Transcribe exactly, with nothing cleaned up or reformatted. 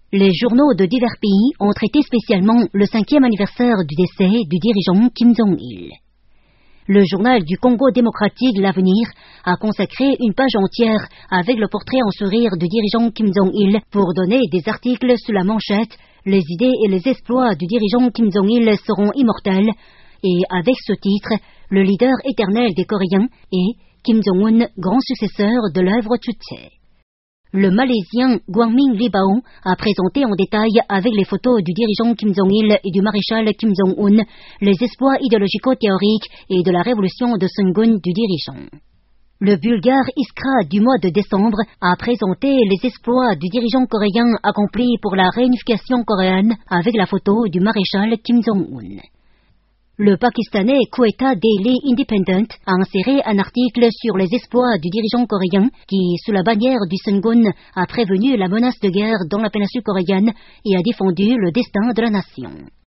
Les journaux de divers pays ont traité spécialement le cinquième anniversaire du décès du dirigeant Kim Jong-il. Le journal du Congo démocratique L'Avenir a consacré une page entière avec le portrait en sourire du dirigeant Kim Jong-il pour donner des articles sous la manchette « Les idées et les exploits du dirigeant Kim Jong-il seront immortels » et avec ce titre « Le leader éternel des Coréens » et « Kim Jong-un, grand successeur de l'œuvre Chuche ». Le Malaisien Guangming Libao a présenté en détail avec les photos du dirigeant Kim Jong-il et du maréchal Kim Jong-un les exploits idéologico-théoriques et de la révolution de Sungun du dirigeant. Le Bulgare Iskra du mois de décembre a présenté les exploits du dirigeant coréen accomplis pour la réunification coréenne avec la photo du maréchal Kim Jong-un. Le Pakistanais Quetta Daily Independent a inséré un article sur les exploits du dirigeant coréen qui, sous la bannière du Sungun, a prévenu la menace de guerre dans la péninsule coréenne et a défendu le destin de la nation.